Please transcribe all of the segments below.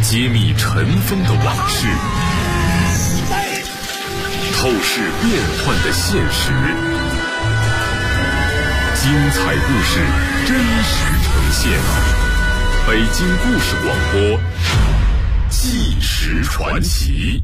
揭秘尘封的往事，透视变幻的现实，精彩故事真实呈现。北京故事广播，纪实传奇。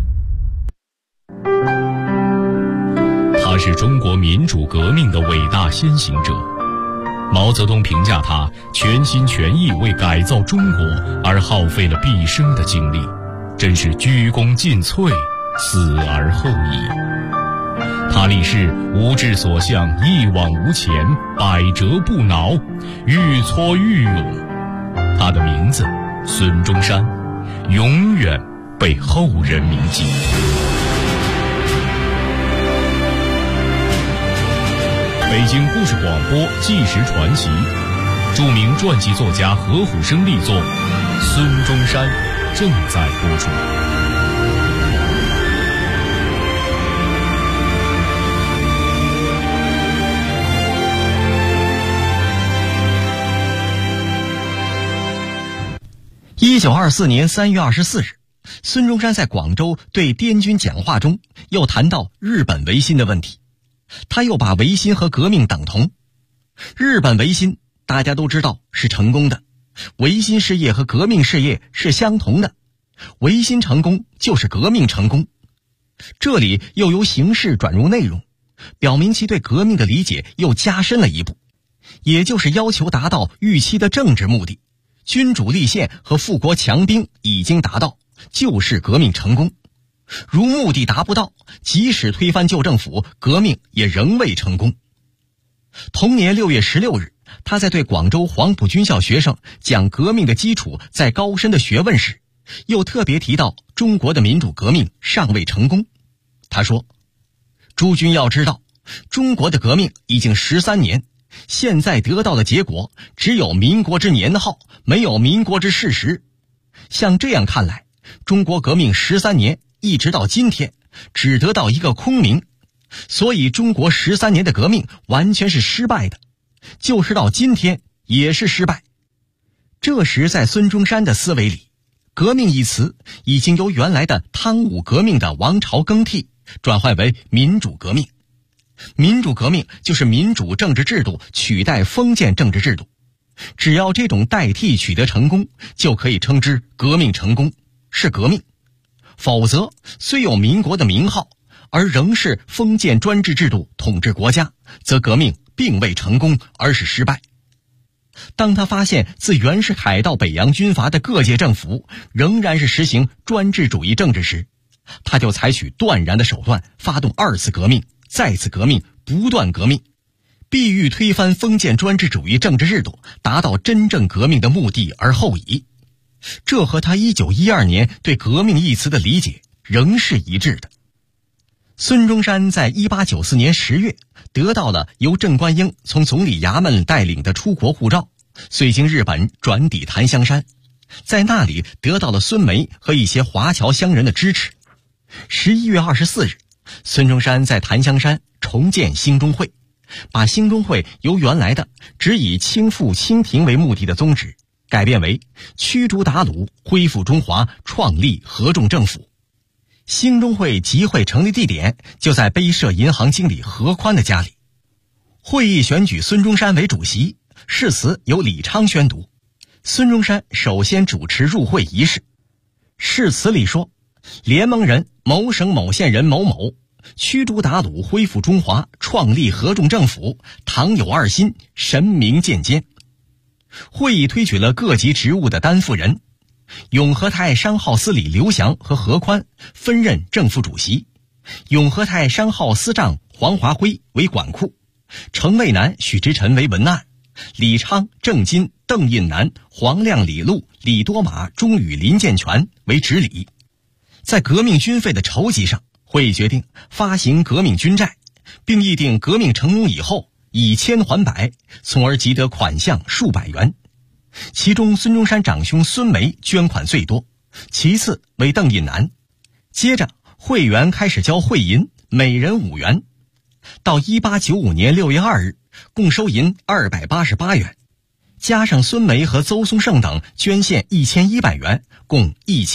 他是中国民主革命的伟大先行者。毛泽东评价他全心全意为改造中国而耗费了毕生的精力，真是鞠躬尽瘁，死而后已。他立誓无志所向，一往无前，百折不挠，愈挫愈勇。他的名字孙中山，永远被后人铭记。北京故事广播纪实传奇，著名传记作家何虎生力作《孙中山》正在播出。 1924年3月24日，孙中山在广州对滇军讲话中又谈到日本维新的问题。他又把维新和革命等同。日本维新大家都知道是成功的，维新事业和革命事业是相同的，维新成功就是革命成功。这里又由形式转入内容，表明其对革命的理解又加深了一步，也就是要求达到预期的政治目的，君主立宪和富国强兵已经达到，就是革命成功。如目的达不到，即使推翻旧政府，革命也仍未成功。同年6月16日，他在对广州黄埔军校学生讲革命的基础在高深的学问时，又特别提到中国的民主革命尚未成功。他说，诸君要知道，中国的革命已经13年，现在得到的结果只有民国之年号，没有民国之事实。像这样看来，中国革命13年一直到今天只得到一个空名，所以中国13年的革命完全是失败的，就是到今天也是失败。这时在孙中山的思维里，革命一词已经由原来的汤武革命的王朝更替转换为民主革命。民主革命就是民主政治制度取代封建政治制度，只要这种代替取得成功，就可以称之革命成功，是革命。否则虽有民国的名号，而仍是封建专制制度统治国家，则革命并未成功，而是失败。当他发现自袁世凯到北洋军阀的各界政府仍然是实行专制主义政治时，他就采取断然的手段，发动二次革命，再次革命，不断革命，必欲推翻封建专制主义政治制度，达到真正革命的目的而后已。这和他1912年对革命一词的理解仍是一致的。孙中山在1894年10月得到了由郑观应从总理衙门带领的出国护照，遂经日本转抵檀香山，在那里得到了孙梅和一些华侨乡人的支持。11月24日，孙中山在檀香山重建兴中会，把兴中会由原来的只以清复清廷为目的的宗旨改变为驱逐鞑虏，恢复中华，创立合众政府。兴中会集会成立地点就在碑社银行经理何宽的家里。会议选举孙中山为主席，誓词由李昌宣读。孙中山首先主持入会仪式。誓词里说，联盟人某省某县人某某，驱逐鞑虏，恢复中华，创立合众政府，倘有二心，神明鉴监。会议推举了各级职务的担负人，永和泰商号司理刘翔和何宽分任正副主席，永和泰商号司长黄华辉为管库，程渭南、许直臣为文案，李昌、郑金、邓印南、黄亮、李禄、李多马、钟宇、林建全为执礼。在革命军费的筹集上，会议决定发行革命军债，并议定革命成功以后以千还百，从而集得款项数百元。其中孙中山长兄孙梅捐款最多，其次为邓印南。接着会员开始交会银，每人5元。到1895年6月2日，共收银288元。 加上孙梅和邹松盛等捐献1100元，共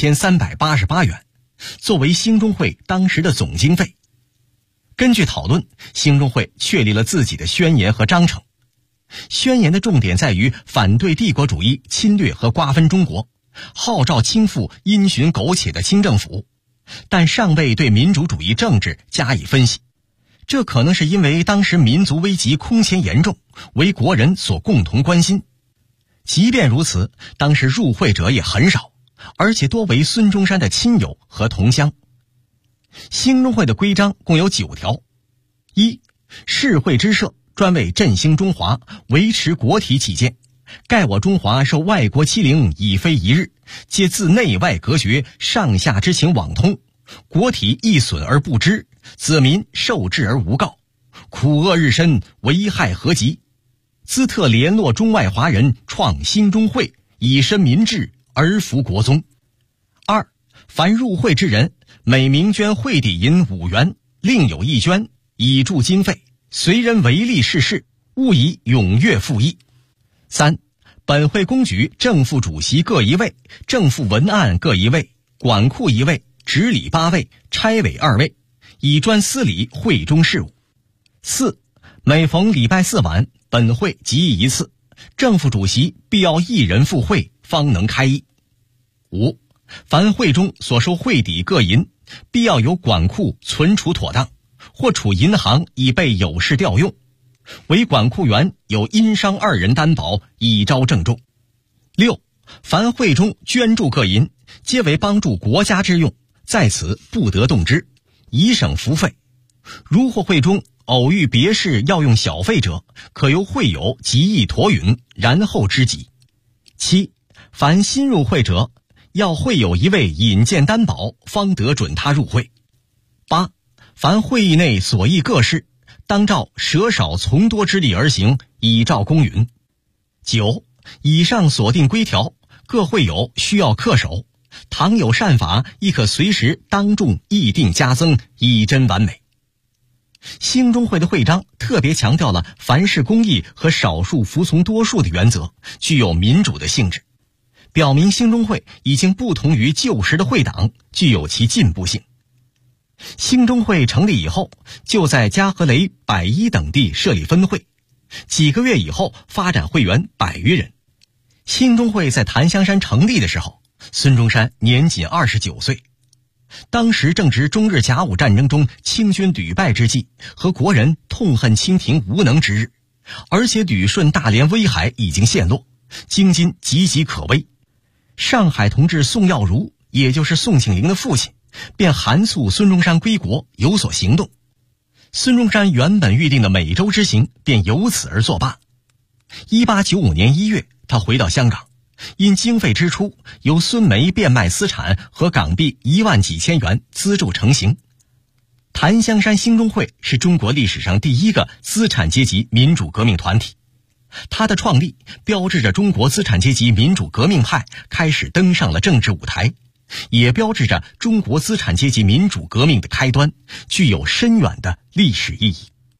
1388元，作为兴中会当时的总经费。根据讨论，兴中会确立了自己的宣言和章程。宣言的重点在于反对帝国主义侵略和瓜分中国，号召倾覆因循苟且的清政府，但尚未对民主主义政治加以分析。这可能是因为当时民族危急空前严重，为国人所共同关心。即便如此，当时入会者也很少，而且多为孙中山的亲友和同乡。兴中会的规章共有9条。1. 世会之设，专为振兴中华，维持国体起见。盖我中华受外国欺凌已非一日，皆自内外隔绝，上下之情网通，国体易损而不知，子民受制而无告，苦厄日深，危害何及？兹特联络中外华人，创兴中会，以身民志而服国宗。2. 凡入会之人，每名捐会底银5元，另有1捐，以助经费，随人为利是事，勿以踊跃附议。3. 本会公举正副主席各1位，正副文案各1位，管库1位，执礼8位，差委2位，以专司理会中事务。4. 每逢礼拜4晚，本会集议一次，正副主席必要1人赴会，方能开议。5. 凡会中所收会底各银，必要由管库存储妥当，或储银行以备有事调用，为管库员有殷商2人担保，以招正众。6. 凡会中捐助各银，皆为帮助国家之用，在此不得动之，以省服费。如或会中偶遇别事要用小费者，可由会友集议妥允，然后支给。7. 凡新入会者，要会有1位引荐担保，方得准他入会。8. 凡会议内所议各事，当照舍少从多之力而行，以照公允。9. 以上所定规条，各会友需要恪守，倘有善法，亦可随时当众议定加增，以臻完美。兴中会的会章特别强调了凡事公义和少数服从多数的原则，具有民主的性质，表明兴中会已经不同于旧时的会党，具有其进步性。兴中会成立以后，就在嘉禾雷、百一等地设立分会，几个月以后发展会员100余人。兴中会在檀香山成立的时候，孙中山年仅29岁。当时正值中日甲午战争中清军屡败之际，和国人痛恨清廷无能之日，而且旅顺大连威海已经陷落，京津岌岌可危。上海同志宋耀如，也就是宋庆龄的父亲，便函促孙中山归国，有所行动。孙中山原本预定的美洲之行便由此而作罢。1895年1月，他回到香港，因经费支出，由孙梅变卖私产和港币1万几千元资助成行。檀香山兴中会是中国历史上第一个资产阶级民主革命团体，它的创立标志着中国资产阶级民主革命派开始登上了政治舞台，也标志着中国资产阶级民主革命的开端，具有深远的历史意义。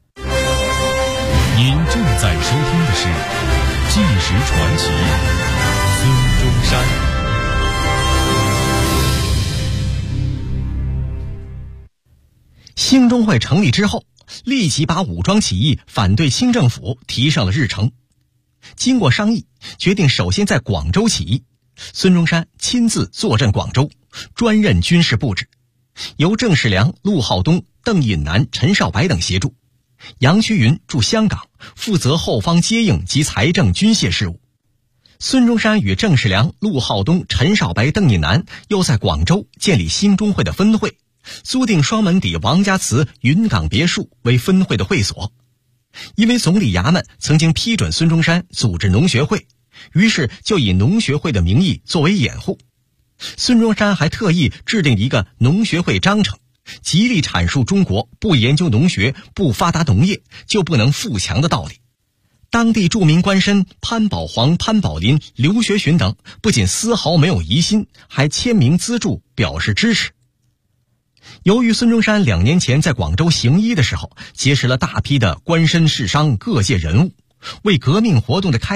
您正在收听的是《纪实传奇》，孙中山。 兴中会成立之后，立即把武装起义反对清政府提上了日程。经过商议，决定首先在广州起义。孙中山亲自坐镇广州，专任军事布置，由郑世良、陆浩东、邓引南、陈少白等协助。杨衢云驻香港，负责后方接应及财政军械事务。孙中山与郑世良、陆浩东、陈少白、邓引南又在广州建立兴中会的分会，租定双门底王家祠云港别墅为分会的会所。因为总理衙门曾经批准孙中山组织农学会，于是就以农学会的名义作为掩护。孙中山还特意制定一个农学会章程，极力阐述中国不研究农学、不发达农业就不能富强的道理。当地著名官绅潘宝煌、潘宝林、刘学询等不仅丝毫没有疑心，还签名资助表示支持。由于孙中山2年前在广州行医的时候，结识了大批的官绅士商各界人物，为革命活动的开展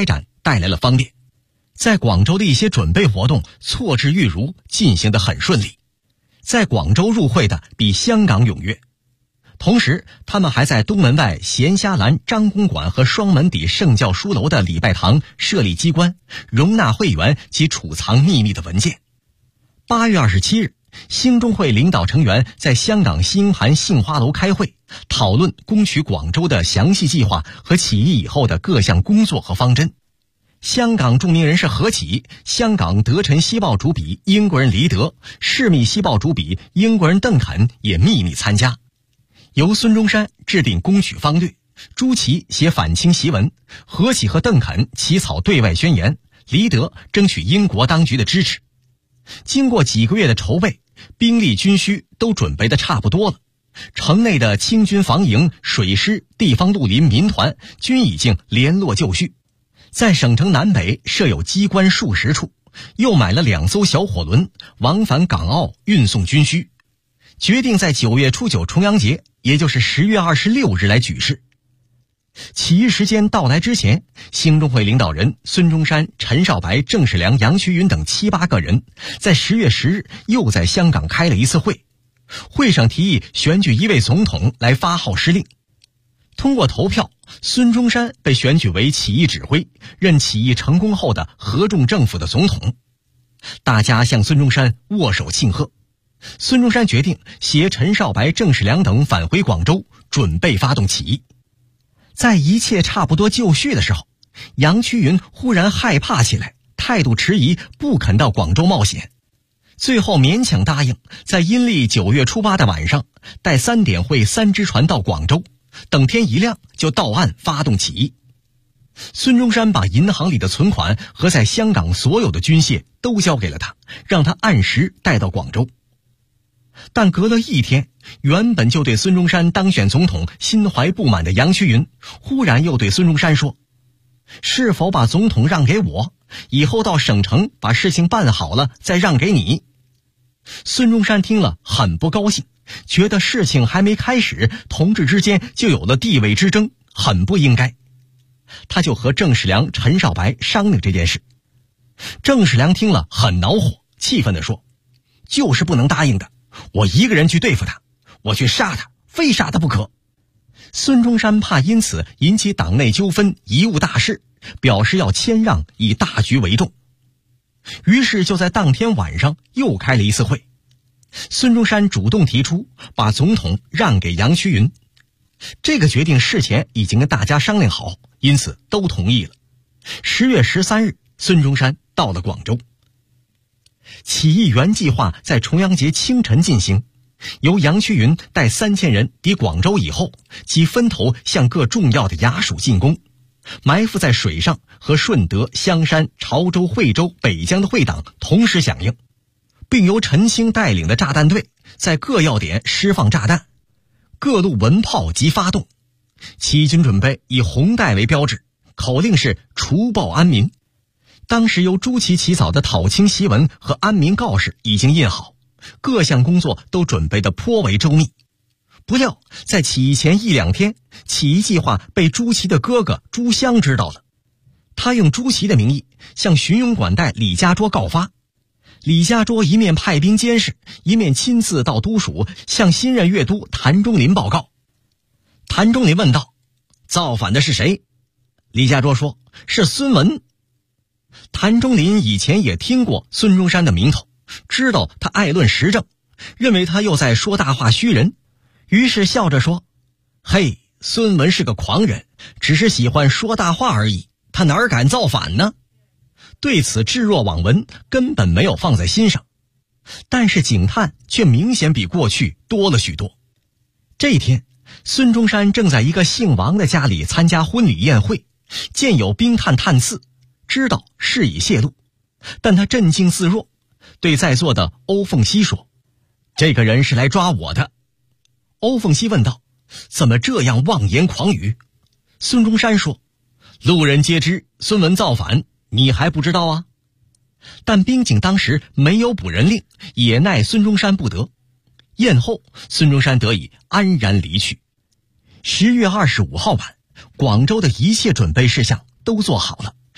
带来了方便，在广州的一些准备活动错至玉如，进行得很顺利。在广州入会的比香港踊跃。同时他们还在东门外咸虾栏张公馆和双门底圣教书楼的礼拜堂设立机关，容纳会员及储藏秘密的文件。8月27日，兴中会领导成员在香港新盘杏花楼开会，讨论攻取广州的详细计划和起义以后的各项工作和方针。香港著名人士何启、香港德辰西报主笔英国人黎德、市密西报主笔英国人邓肯也秘密参加。由孙中山制定攻取方略，朱祁写反清檄文，何启和邓肯起草对外宣言，黎德争取英国当局的支持。经过几个月的筹备，兵力军需都准备得差不多了。城内的清军防营、水师、地方绿林、民团均已经联络就绪，在省城南北设有机关数十处，又买了2艘小火轮，往返港澳运送军需。决定在9月初9重阳节，也就是10月26日来举事。起义时间到来之前，兴中会领导人孙中山、陈少白、郑世良、杨衢云等7、8个人在10月10日又在香港开了一次会，会上提议选举一位总统来发号施令。通过投票，孙中山被选举为起义指挥，任起义成功后的合众政府的总统。大家向孙中山握手庆贺。孙中山决定携陈少白、郑世良等返回广州，准备发动起义。在一切差不多就绪的时候，杨衢云忽然害怕起来，态度迟疑，不肯到广州冒险。最后勉强答应，在阴历9月初8的晚上，带3点会3只船到广州，等天一亮就到岸发动起义。孙中山把银行里的存款和在香港所有的军械都交给了他，让他按时带到广州。但隔了一天，原本就对孙中山当选总统心怀不满的杨衢云忽然又对孙中山说，是否把总统让给我，以后到省城把事情办好了再让给你。孙中山听了很不高兴，觉得事情还没开始，同志之间就有了地位之争，很不应该。他就和郑世良、陈少白商量这件事。郑世良听了很恼火，气愤地说，就是不能答应的，我一个人去对付他，我去杀他，非杀他不可。孙中山怕因此引起党内纠纷，贻误大事，表示要谦让，以大局为重。于是就在当天晚上又开了一次会。孙中山主动提出把总统让给杨衢云，这个决定事前已经跟大家商量好，因此都同意了。10月13日，孙中山到了广州。起义原计划在重阳节清晨进行，由杨衢云带3000人抵广州以后，即分头向各重要的衙署进攻，埋伏在水上，和顺德、香山、潮州、惠州、北江的会党同时响应，并由陈兴带领的炸弹队在各要点释放炸弹，各路文炮即发动。起义军准备以红带为标志，口令是除暴安民。当时由朱祁起草的讨清檄文和安民告示已经印好，各项工作都准备得颇为周密。不料在起义前1、2天，起义计划被朱祁的哥哥朱襄知道了。他用朱祁的名义向巡庸管带李家涿告发。李家涿一面派兵监视，一面亲自到都署向新任粤督谭中林报告。谭中林问道，造反的是谁？李家涿说，是孙文。谭中林以前也听过孙中山的名头，知道他爱论实政，认为他又在说大话虚人，于是笑着说，嘿，孙文是个狂人，只是喜欢说大话而已，他哪敢造反呢？对此置若罔闻，根本没有放在心上。但是警探却明显比过去多了许多。这一天，孙中山正在一个姓王的家里参加婚礼宴会，见有兵探探刺，知道事已泄露，但他镇静自若，对在座的欧凤熙说，这个人是来抓我的。欧凤熙问道，怎么这样妄言狂语？孙中山说，路人皆知孙文造反，你还不知道啊？但兵警当时没有捕人令，也奈孙中山不得。宴后，孙中山得以安然离去。10月25号晚，广州的一切准备事项都做好了，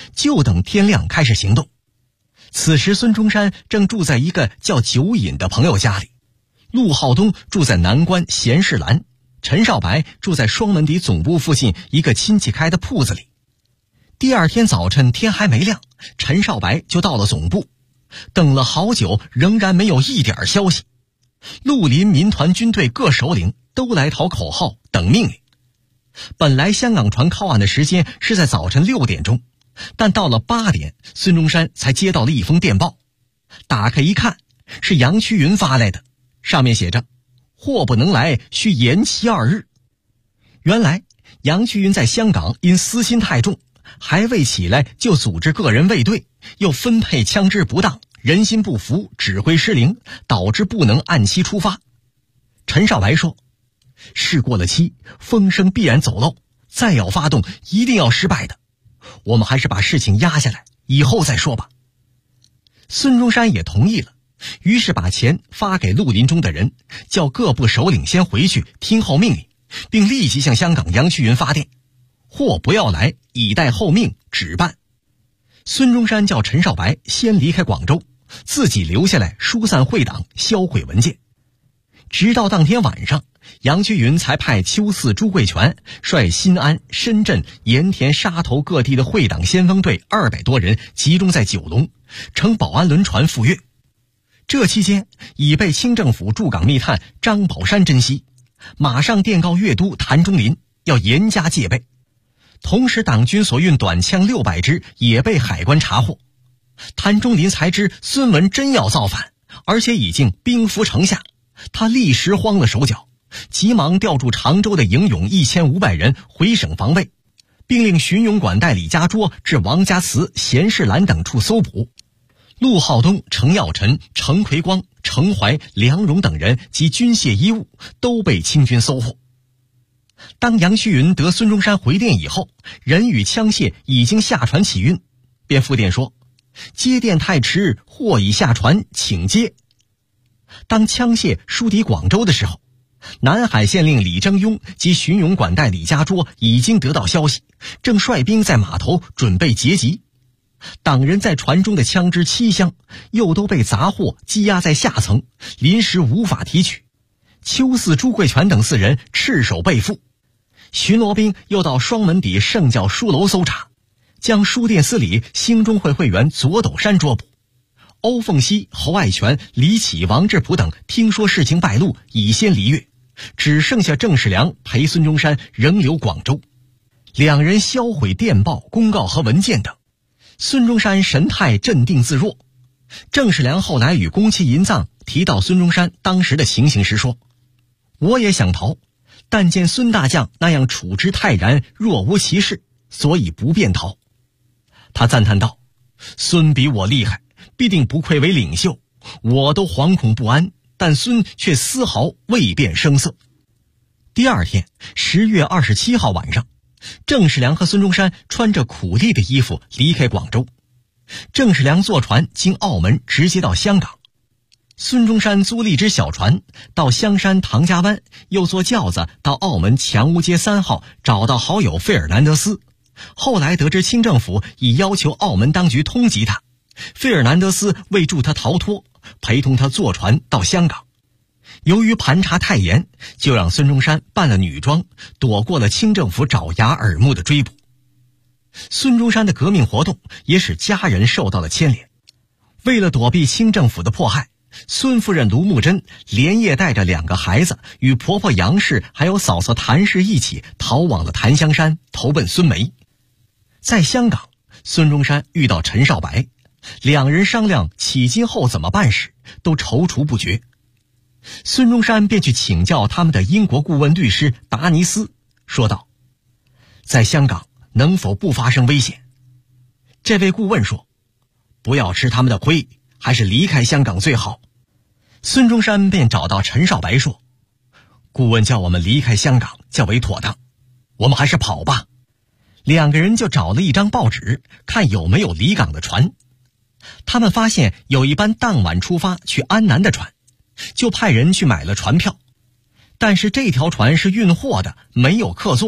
就等天亮开始行动。此时孙中山正住在一个叫酒隐的朋友家里，陆浩东住在南关闲适兰，陈少白住在双门底总部附近一个亲戚开的铺子里。第二天早晨天还没亮，陈少白就到了总部，等了好久仍然没有一点消息。绿林民团军队各首领都来讨口号等命令。本来香港船靠岸的时间是在早晨6点钟，但到了8点，孙中山才接到了一封电报。打开一看，是杨衢云发来的，上面写着货不能来，需延期2日。原来杨衢云在香港因私心太重，还未起来就组织个人卫队，又分配枪支不当，人心不服，指挥失灵，导致不能按期出发。陈少白说，事过了期，风声必然走漏，再要发动一定要失败的，我们还是把事情压下来，以后再说吧。孙中山也同意了，于是把钱发给绿林中的人，叫各部首领先回去听候命令，并立即向香港杨衢云发电，货不要来，以待后命，只办。孙中山叫陈少白先离开广州，自己留下来疏散会党，销毁文件。直到当天晚上，杨衢云才派邱四、朱贵全率新安、深圳、盐田、沙头各地的会党先锋队200多人集中在九龙，乘保安轮船赴粤。这期间已被清政府驻港密探张宝山珍惜，马上电告粤督谭中林要严加戒备。同时党军所运短枪600支也被海关查获。谭中林才知孙文真要造反，而且已经兵伏城下，他立时慌了手脚，急忙调驻常州的营勇1500人回省防卫，并令巡勇管带李家涿至王家祠、闲适兰等处搜捕。陆浩东、程耀臣、程奎光、程怀、梁荣等人及军械衣物都被清军搜获。当杨衢云得孙中山回电以后，人与枪械已经下船起运，便复电说，接电太迟，货已下船，请接。当枪械输抵广州的时候，南海县令李征庸及巡勇管带李家涿已经得到消息，正率兵在码头准备截击。党人在船中的枪支7箱又都被杂货积压在下层，临时无法提取。邱四、朱贵全等4人赤手被缚。巡逻兵又到双门底圣教书楼搜查，将书店司礼兴中会会员左斗山捉捕。欧凤熙、侯爱全、李启、王志普等听说事情败露，已先离粤，只剩下郑世良陪孙中山仍留广州。2人销毁电报、公告和文件等。孙中山神态镇定自若。郑世良后来与宫崎银藏提到孙中山当时的情形时说，我也想逃，但见孙大将那样处之泰然，若无其事，所以不便逃。他赞叹道，孙比我厉害，必定不愧为领袖，我都惶恐不安，但孙却丝毫未变声色。第二天10月27号晚上，郑世良和孙中山穿着苦力的衣服离开广州。郑世良坐船经澳门直接到香港，孙中山租了一只小船到香山唐家湾，又坐轿子到澳门强屋街3号找到好友费尔南德斯。后来得知清政府已要求澳门当局通缉他，费尔南德斯为助他逃脱，陪同他坐船到香港。由于盘查太严，就让孙中山扮了女装，躲过了清政府爪牙耳目的追捕。孙中山的革命活动也使家人受到了牵连。为了躲避清政府的迫害，孙夫人卢慕贞连夜带着2个孩子与婆婆杨氏还有嫂嫂谭氏一起逃往了檀香山，投奔孙梅。在香港，孙中山遇到陈少白，2人商量起今后怎么办时，都踌躇不决。孙中山便去请教他们的英国顾问律师达尼斯，说道，在香港能否不发生危险？这位顾问说，不要吃他们的亏，还是离开香港最好。孙中山便找到陈少白说，顾问叫我们离开香港较为妥当，我们还是跑吧。2个人就找了一张报纸，看有没有离港的船。他们发现有一班当晚出发去安南的船，就派人去买了船票。但是这条船是运货的，没有客座，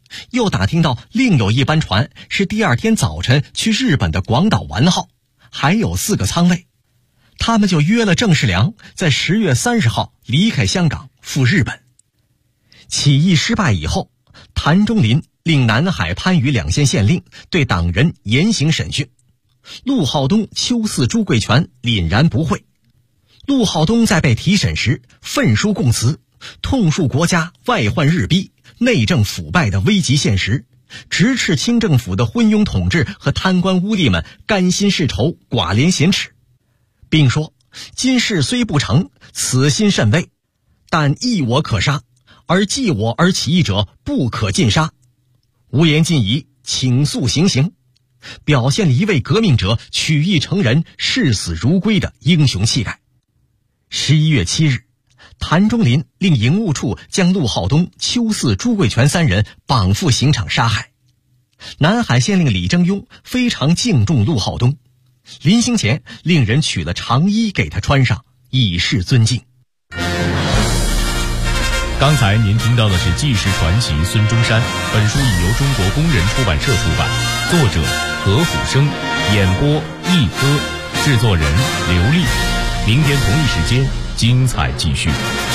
又打听到另有一班船是第二天早晨去日本的广岛丸号，还有4个舱位。他们就约了郑世良在10月30号离开香港赴日本。起义失败以后，谭中麟令南海、番禺2县县令对党人严刑审讯，陆浩东、邱嗣、朱贵全凛然不讳。陆浩东在被提审时奋书供词，痛述国家外患日逼、内政腐败的危急现实，直斥清政府的昏庸统治和贪官污吏们甘心世仇、寡廉鲜耻，并说今事虽不成，此心甚微，但议我可杀，而忌我而起义者不可尽杀，无言尽疑，请速行刑，表现了一位革命者取义成仁、视死如归的英雄气概。11月7日，谭中麟令营务处将陆浩东、邱嗣、朱贵全3人绑赴刑场杀害。南海县令李征庸非常敬重陆浩东，临行前令人取了长衣给他穿上，以示尊敬。 刚才您听到的是纪实传奇孙中山，本书已由中国工人出版社出版，作者何虎生，演播一歌，制作人刘丽。明天同一时间精彩继续。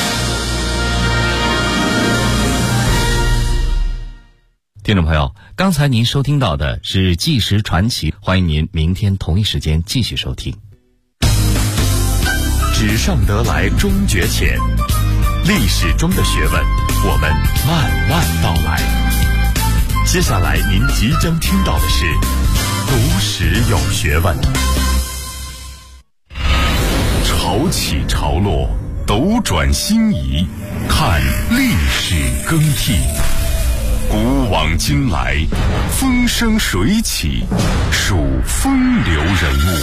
听众朋友，刚才您收听到的是纪实传奇，欢迎您明天同一时间继续收听。 纸上得来终觉浅，历史中的学问我们慢慢道来。接下来您即将听到的是读史有学问。潮起潮落，斗转星移，看历史更替，古往今来，风生水起，数风流人物。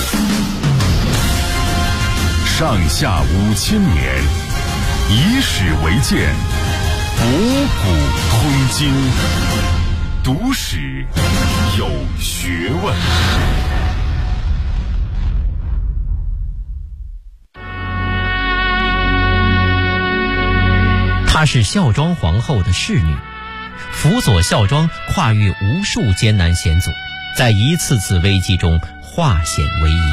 上下5000年，以史为鉴，博古通今，读史有学问。 她是孝庄皇后的侍女，辅佐孝庄跨越无数艰难险阻，在一次次危机中化险为夷。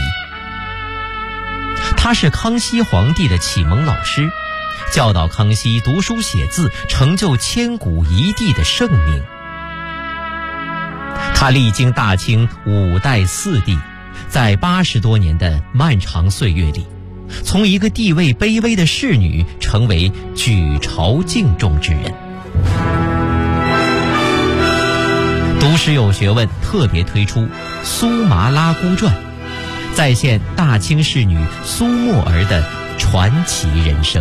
她是康熙皇帝的启蒙老师，教导康熙读书写字，成就千古一帝的盛名。她历经大清5代4帝，在80多年的漫长岁月里，从一个地位卑微的侍女成为举朝敬重之人。读史有学问特别推出《苏麻拉姑传》，再现大清侍女苏沫儿的传奇人生。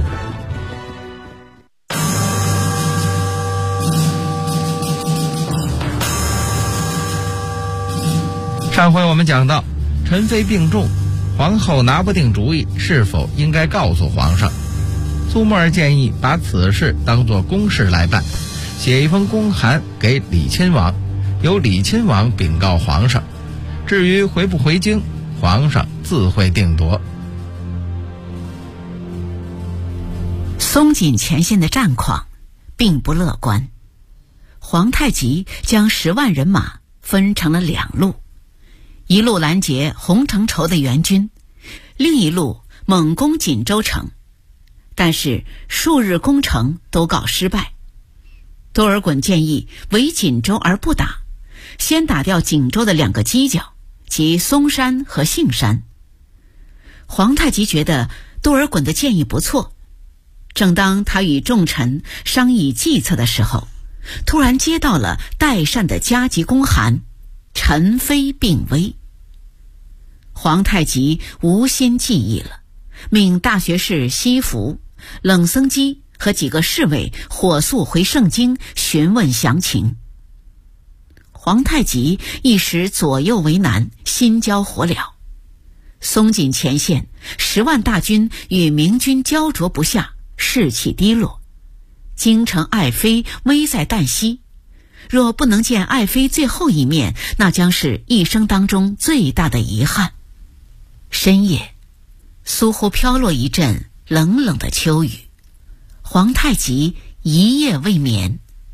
上回我们讲到，陈妃病重，皇后拿不定主意是否应该告诉皇上。苏沫儿建议把此事当作公事来办，写一封公函给李亲王，由李亲王禀告皇上，至于回不回京，皇上自会定夺。 松锦前线的战况并不乐观，皇太极将10万人马分成了2路，一路拦截洪承畴的援军，另一路猛攻锦州城，但是数日攻城都告失败。多尔衮建议围锦州而不打，先打掉锦州的2个犄角，即松山和杏山。皇太极觉得多尔衮的建议不错，正当他与众臣商议计策的时候，突然接到了代善的加急公函，陈妃病危。皇太极无心记忆了，命大学士西福、冷僧基和几个侍卫火速回盛京询问详情。皇太极一时左右为难，心焦火燎。松锦前线10万大军与明军焦灼不下，士气低落，京城爱妃危在旦夕，若不能见爱妃最后一面，那将是一生当中最大的遗憾。深夜，苏湖飘落一阵冷冷的秋雨，皇太极一夜未眠。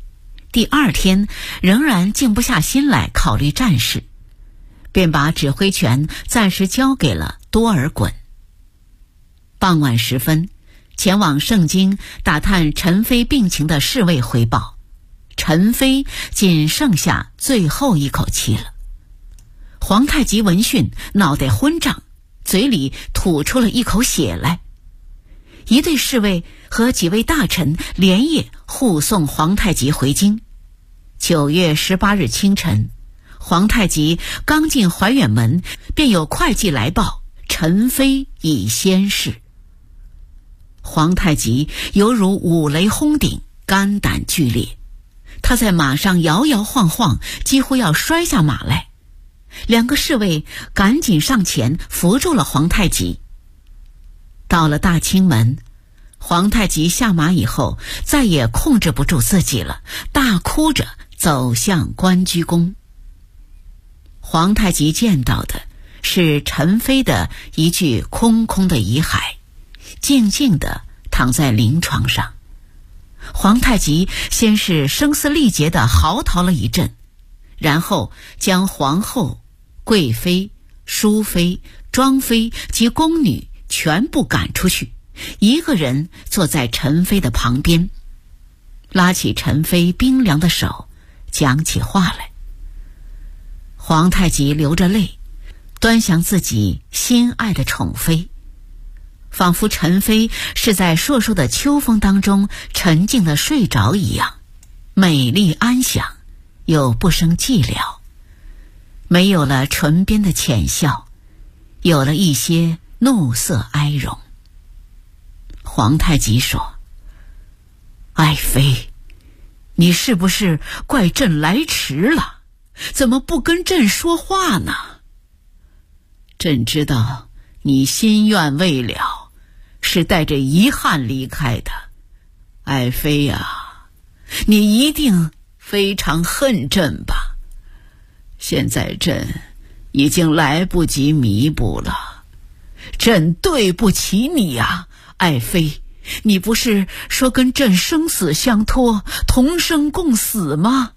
第二天仍然静不下心来考虑战事，便把指挥权暂时交给了多尔衮。傍晚时分，前往盛京打探陈妃病情的侍卫回报，陈妃仅剩下最后一口气了。皇太极闻讯，脑袋昏胀，嘴里吐出了一口血来。一队侍卫和几位大臣连夜护送皇太极回京。9月18日清晨，皇太极刚进怀远门，便有会稽来报陈妃已仙逝。皇太极犹如五雷轰顶，肝胆俱裂。他在马上摇摇晃晃，几乎要摔下马来。2个侍卫赶紧上前扶住了皇太极。到了大清门，皇太极下马以后再也控制不住自己了，大哭着走向关雎宫。皇太极见到的是陈妃的一具空空的遗骸，静静地躺在灵床上。皇太极先是声嘶力竭地嚎啕了一阵，然后将皇后、贵妃、淑妃、庄妃及宫女全部赶出去，一个人坐在陈妃的旁边，拉起陈妃冰凉的手，讲起话来。皇太极流着泪，端详自己心爱的宠妃，仿佛陈妃是在烁烁的秋风当中沉静地睡着一样，美丽安详，又不生寂寥，没有了唇边的浅笑，有了一些怒色哀容。皇太极说：“爱妃，你是不是怪朕来迟了？怎么不跟朕说话呢？朕知道你心愿未了，是带着遗憾离开的。爱妃啊，你一定非常恨朕吧？现在朕已经来不及弥补了，朕对不起你呀，爱妃。你不是说跟朕生死相托，同生共死吗？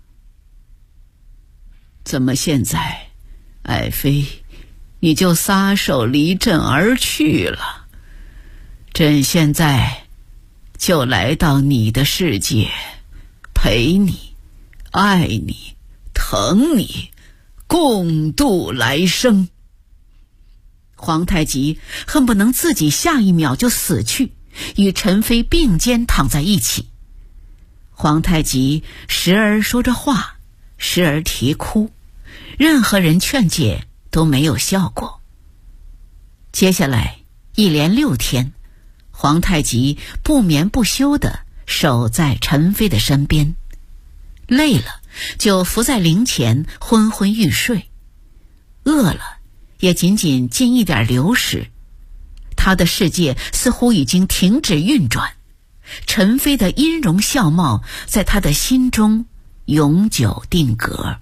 怎么现在，爱妃，你就撒手离朕而去了？朕现在就来到你的世界，陪你，爱你，疼你，共度来生。”皇太极恨不能自己下一秒就死去，与陈妃并肩躺在一起。皇太极时而说着话，时而啼哭，任何人劝解都没有效果。接下来一连6天，皇太极不眠不休地守在陈妃的身边，累了就伏在灵前昏昏欲睡，饿了也仅仅进一点流食。他的世界似乎已经停止运转，陈妃的音容笑貌在他的心中永久定格。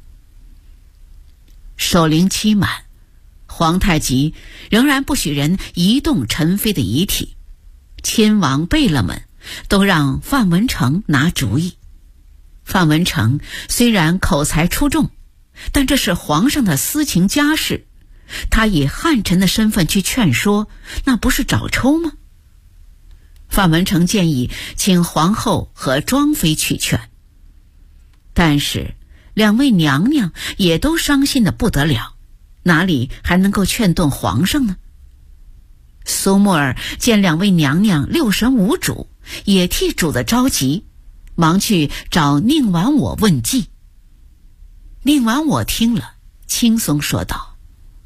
守灵期满，皇太极仍然不许人移动陈妃的遗体。亲王贝勒们都让范文成拿主意。范文成虽然口才出众，但这是皇上的私情家事，他以汉臣的身份去劝说，那不是找抽吗？范文成建议请皇后和庄妃去劝，但是2位娘娘也都伤心得不得了，哪里还能够劝动皇上呢？苏沫儿见2位娘娘6神无主，也替主子着急，忙去找宁婉我问计。宁婉我听了，轻松说道：“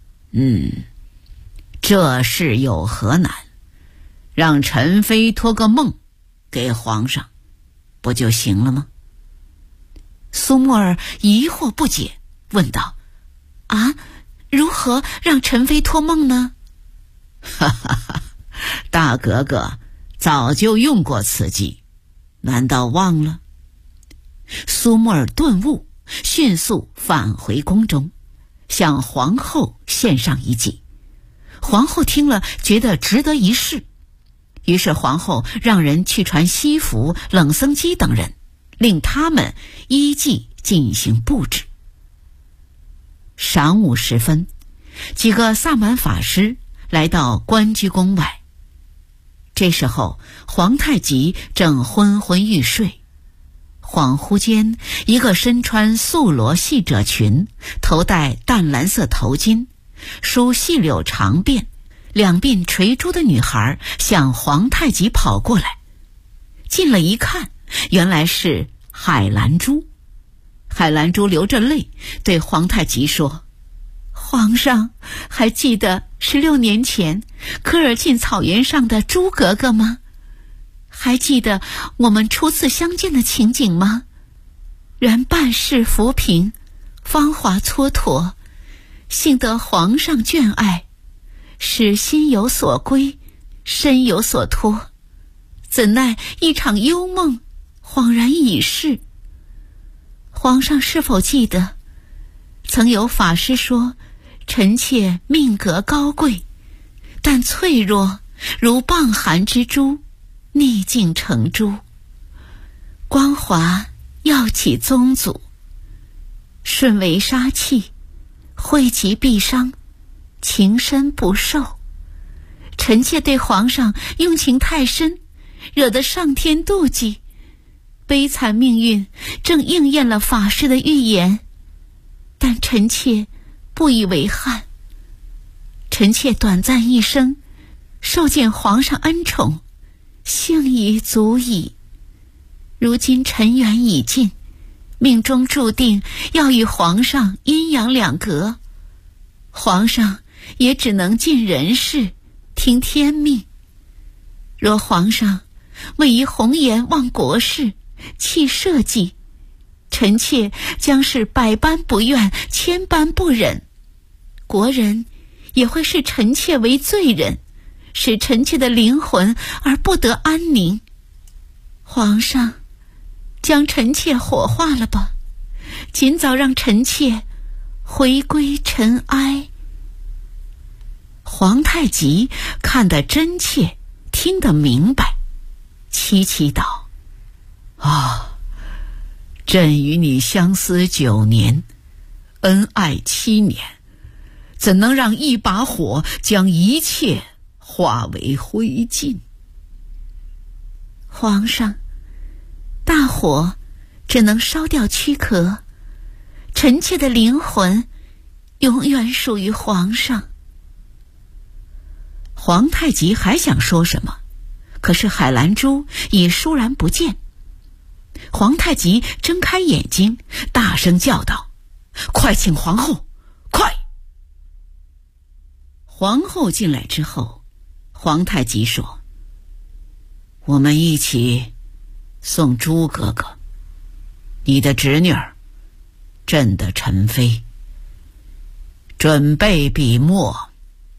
这事有何难？让陈妃托个梦给皇上，不就行了吗？”苏沫儿疑惑不解，问道：“啊，如何让陈妃托梦呢？”“哈哈哈，大格格早就用过此计，难道忘了？”苏沫儿顿悟，迅速返回宫中，向皇后献上一计。皇后听了，觉得值得一试，于是皇后让人去传西服、冷僧基等人令他们依计进行布置。晌午时分，几个萨满法师来到关居宫外。这时候皇太极正昏昏欲睡，恍惚间，一个身穿素罗细褶裙，头戴淡蓝色头巾，梳细柳长辫，两鬓垂珠的女孩向皇太极跑过来。近了一看，原来是海兰珠。海兰珠流着泪对皇太极说：皇上还记得16年前科尔沁草原上的朱格格吗？还记得我们初次相见的情景吗？然办事浮萍，芳华蹉跎，幸得皇上眷爱，使心有所归，身有所托，怎奈一场幽梦，恍然已逝。皇上是否记得，曾有法师说，臣妾命格高贵，但脆弱，如傍寒之珠，逆境成珠。光华耀起宗祖，瞬为杀气，惠及必伤，情深不寿。臣妾对皇上用情太深，惹得上天妒忌，悲惨命运正应验了法师的预言，但臣妾不以为憾。臣妾短暂一生，受见皇上恩宠，幸已足矣。如今尘缘已尽，命中注定要与皇上阴阳两隔，皇上也只能尽人事，听天命。若皇上为以红颜忘国事，弃社稷，臣妾将是百般不愿，千般不忍，国人也会视臣妾为罪人，使臣妾的灵魂而不得安宁。皇上将臣妾火化了吧，尽早让臣妾回归尘埃。皇太极看得真切，听得明白，凄凄道：朕与你相思9年，恩爱7年，怎能让一把火将一切化为灰烬？皇上，大火只能烧掉躯壳，臣妾的灵魂永远属于皇上。皇太极还想说什么，可是海兰珠已倏然不见。皇太极睁开眼睛，大声叫道：快请皇后，快！皇后进来之后，皇太极说：我们一起送朱格格，你的侄女儿，朕的宸妃。准备笔墨。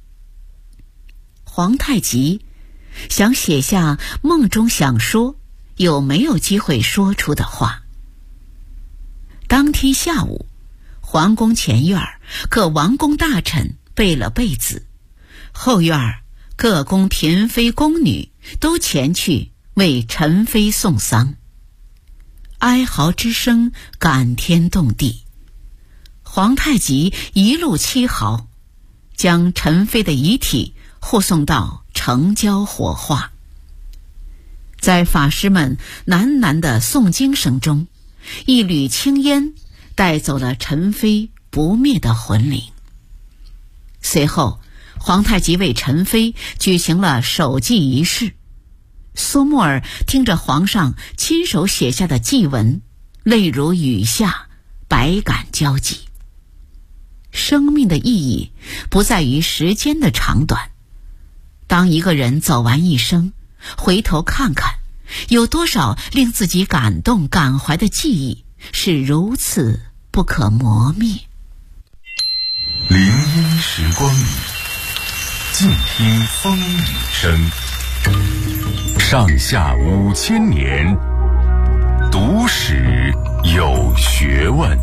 皇太极想写下梦中想说有没有机会说出的话。当天下午，皇宫前院各王公大臣备了被子，后院各宫嫔妃宫女都前去为宸妃送丧。哀嚎之声感天动地，皇太极一路凄嚎，将宸妃的遗体护送到城郊火化。在法师们喃喃的诵经声中，一缕青烟带走了宸妃不灭的魂灵。随后，皇太极为宸妃举行了守祭仪式。苏沫儿听着皇上亲手写下的祭文，泪如雨下，百感交集。生命的意义不在于时间的长短。当一个人走完一生，回头看看，有多少令自己感动感怀的记忆是如此不可磨灭。 聆音时光里，静听风雨声。上下5000年，读史有学问。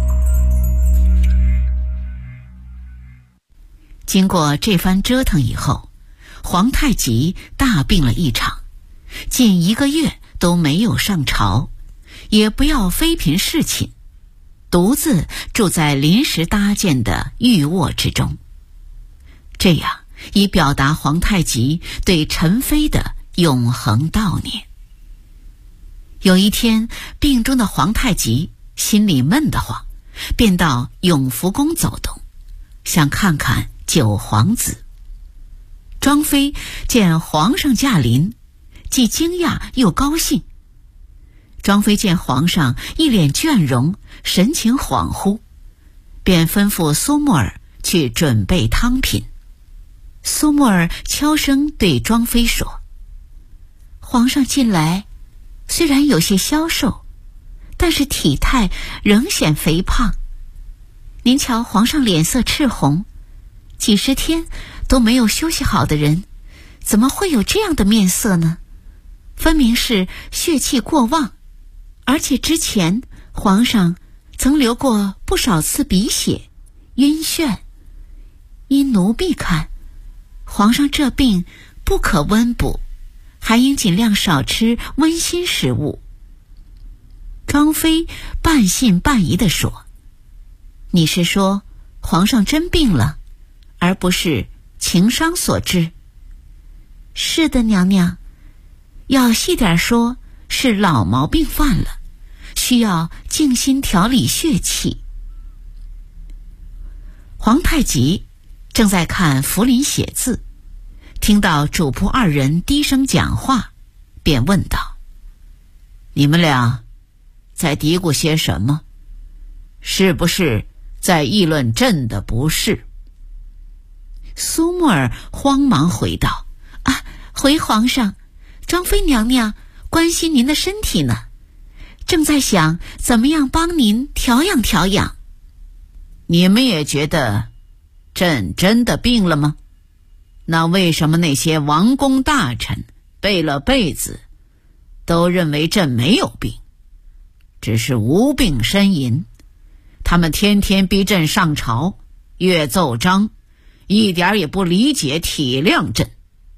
经过这番折腾以后，皇太极大病了一场，近1个月都没有上朝， 也不要妃嫔侍寝，独自住在临时搭建的御卧之中，这样以表达皇太极对陈妃的永恒悼念。有一天，病中的皇太极心里闷得慌，便到永福宫走动，想看看九皇子。庄妃见皇上驾临，既惊讶又高兴。庄妃见皇上一脸倦容，神情恍惚，便吩咐苏木儿去准备汤品。苏木儿悄声对庄妃说：“皇上近来虽然有些消瘦，但是体态仍显肥胖。您瞧皇上脸色赤红，几十天都没有休息好的人，怎么会有这样的面色呢？分明是血气过旺，而且之前皇上曾流过不少次鼻血、晕眩。依奴婢看，皇上这病不可温补，还应尽量少吃温馨食物。”庄妃半信半疑地说：“你是说皇上真病了，而不是情伤所致？”“是的，娘娘，要细点说，是老毛病犯了，需要静心调理血气。”皇太极正在看福临写字，听到主仆二人低声讲话，便问道：“你们俩在嘀咕些什么？是不是在议论朕的不是？”苏木儿慌忙回道：“回皇上，庄妃娘娘关心您的身体呢，正在想怎么样帮您调养调养。”“你们也觉得朕真的病了吗？那为什么那些王公大臣背了被子，都认为朕没有病，只是无病呻吟？他们天天逼朕上朝，阅奏章，一点也不理解体谅朕。”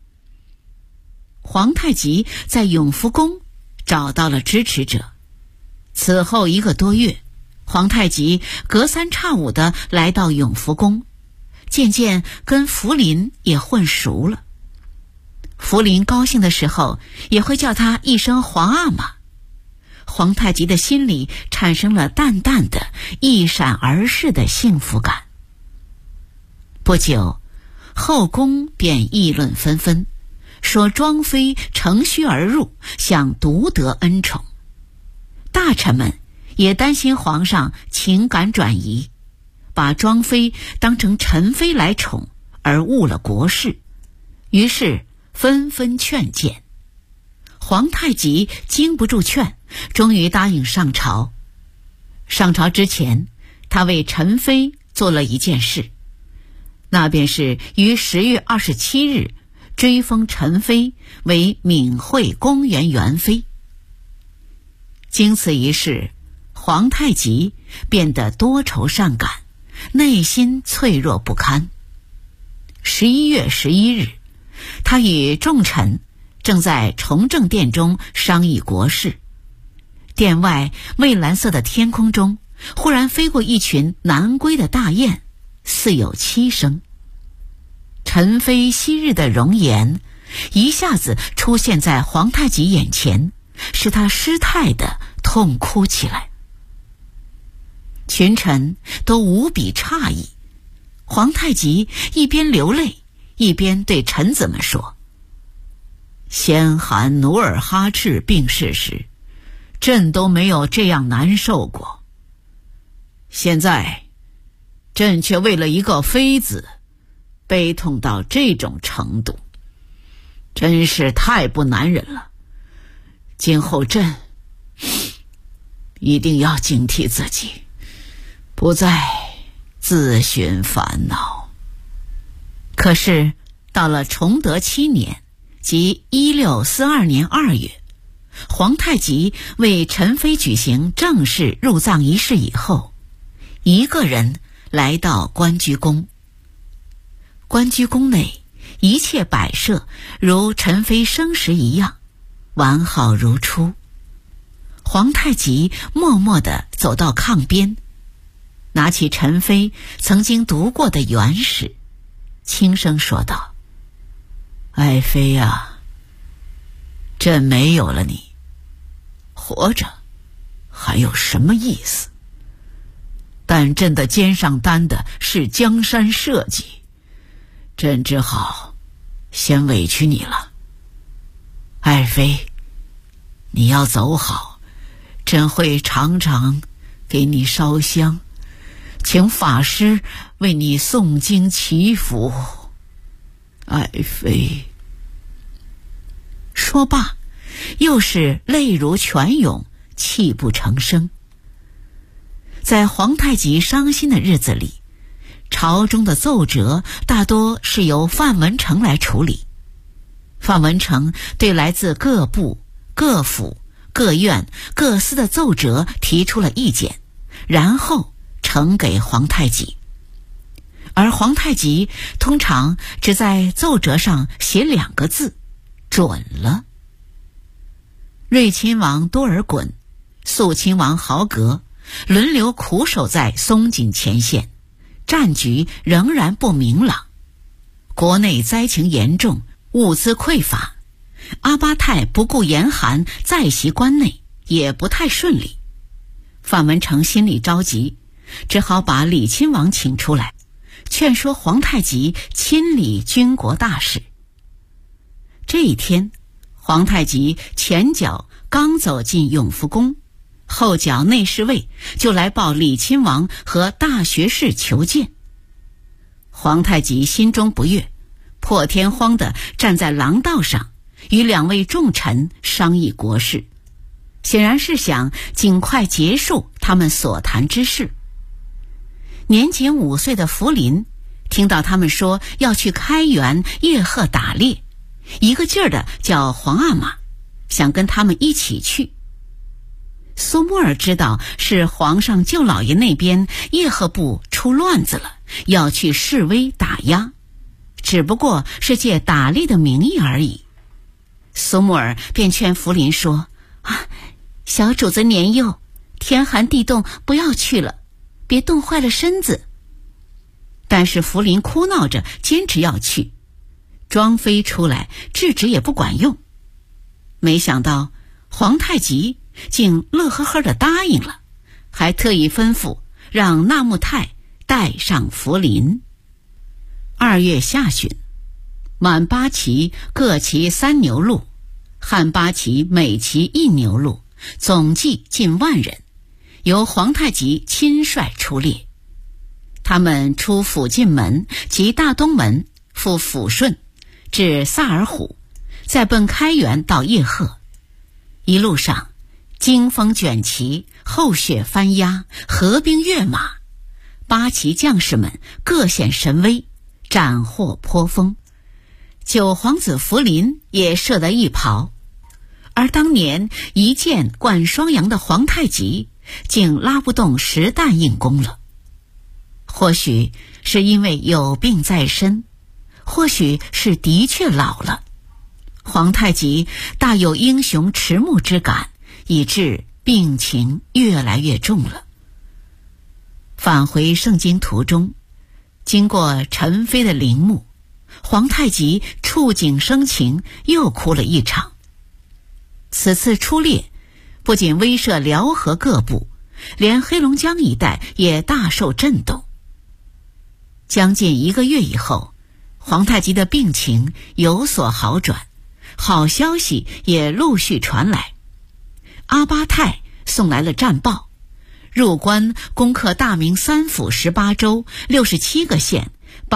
皇太极在永福宫找到了支持者。此后1个多月，皇太极隔三差五地来到永福宫，渐渐跟福临也混熟了。福临高兴的时候，也会叫他一声皇阿玛。皇太极的心里产生了淡淡的、一闪而逝的幸福感。不久，后宫便议论纷纷，说庄妃乘虚而入，想独得恩宠。大臣们也担心皇上情感转移，把庄妃当成陈妃来宠，而误了国事，于是纷纷劝谏。皇太极经不住劝，终于答应上朝。上朝之前，他为陈妃做了一件事，那便是于10月27日追封陈妃为闵惠公园元妃。经此一事，皇太极变得多愁善感，内心脆弱不堪。11月11日，他与众臣正在崇政殿中商议国事。殿外蔚蓝色的天空中，忽然飞过一群南归的大雁，似有7声。陈妃昔日的容颜一下子出现在皇太极眼前，使他失态地痛哭起来。群臣都无比诧异，皇太极一边流泪，一边对臣子们说：“先汗努尔哈赤病逝时，朕都没有这样难受过。现在，朕却为了一个妃子，悲痛到这种程度，真是太不男人了。今后朕一定要警惕自己，不再自寻烦恼。”可是到了崇德7年，即1642年2月，皇太极为陈妃举行正式入葬仪式以后，一个人来到关雎宫。关雎宫内一切摆设如陈妃生时一样，完好如初。 皇太极默默地走到炕边，拿起陈妃曾经读过的原史，轻声说道：“爱妃啊，朕没有了你，活着还有什么意思？但朕的肩上担的是江山社稷，朕只好先委屈你了。爱妃，你要走好，朕会常常给你烧香，请法师为你诵经祈福。爱妃。”说罢，又是泪如泉涌，泣不成声。在皇太极伤心的日子里，朝中的奏折大多是由范文成来处理。范文成对来自各部、各府、各院、各司的奏折提出了意见，然后呈给皇太极。而皇太极通常只在奏折上写2个字：准了。睿亲王多尔衮、肃亲王豪格轮流苦守在松锦前线，战局仍然不明朗，国内灾情严重，物资匮乏。阿巴泰不顾严寒再袭关内，也不太顺利。范文成心里着急，只好把李亲王请出来，劝说皇太极亲理军国大事。这一天，皇太极前脚刚走进永福宫，后脚内侍卫就来报李亲王和大学士求见。皇太极心中不悦，破天荒地站在廊道上，与2位重臣商议国事，显然是想尽快结束他们所谈之事。年仅5岁的福临听到他们说要去开元叶赫打猎，一个劲儿的叫皇阿玛，想跟他们一起去。苏沫尔知道是皇上舅老爷那边叶赫部出乱子了，要去示威打压，只不过是借打猎的名义而已。苏沫尔便劝福临说：“小主子年幼，天寒地冻，不要去了，别冻坏了身子。”但是福临哭闹着坚持要去，庄妃出来制止也不管用。没想到皇太极竟乐呵呵地答应了，还特意吩咐让纳木泰带上福临。2月下旬，满8骑各骑3牛鹿，汉8骑每骑1牛鹿，总计近10000人，由皇太极亲率出猎。他们出抚进门及大东门，赴抚顺，至萨尔虎，再奔开元到叶赫。一路上惊风卷旗，厚雪翻压，合兵跃马，8骑将士们各显神威，斩获颇丰。9皇子福临也射得一袍，而当年一箭贯双阳的皇太极竟拉不动10弹硬弓了。或许是因为有病在身，或许是的确老了，皇太极大有英雄迟暮之感，以致病情越来越重了。返回盛京途中，经过陈妃的陵墓，皇太极触景生情，又哭了一场。此次出猎不仅威慑辽河各部，连黑龙江一带也大受震动。将近1个月以后，皇太极的病情有所好转，好消息也陆续传来。阿巴泰送来了战报，入关攻克大明3府18州67个县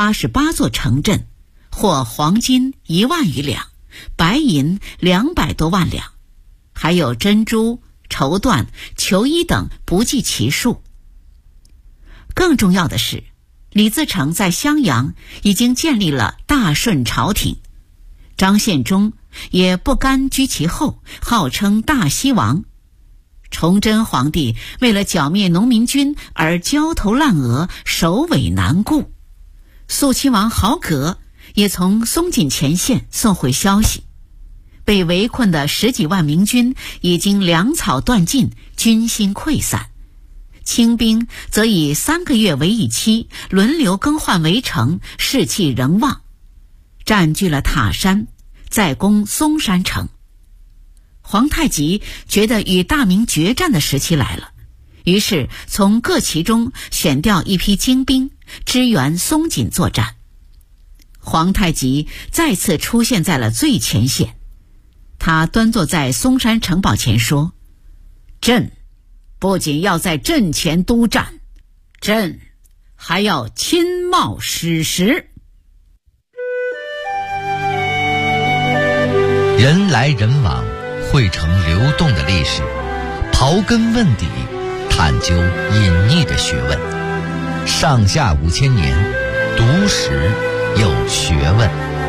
88座城镇，获黄金1万余两，白银200多万两，还有珍珠、绸缎、球衣等不计其数。更重要的是，李自成在襄阳已经建立了大顺朝廷，张献忠也不甘居其后，号称大西王。崇祯皇帝为了剿灭农民军而焦头烂额，首尾难顾。肃亲王豪格也从松锦前线送回消息， 被围困的10几万明军已经粮草断尽，军心溃散。清兵则以3个月为一期，轮流更换围城，士气仍旺，占据了塔山，再攻松山城。皇太极觉得与大明决战的时期来了，于是从各旗中选调一批精兵，支援松锦作战。皇太极再次出现在了最前线，他端坐在松山城堡前说：“朕不仅要在阵前督战，朕还要亲冒矢石。” 人来人往，汇成流动的历史，刨根问底，探究隐匿的学问。上下5000年，读史有学问。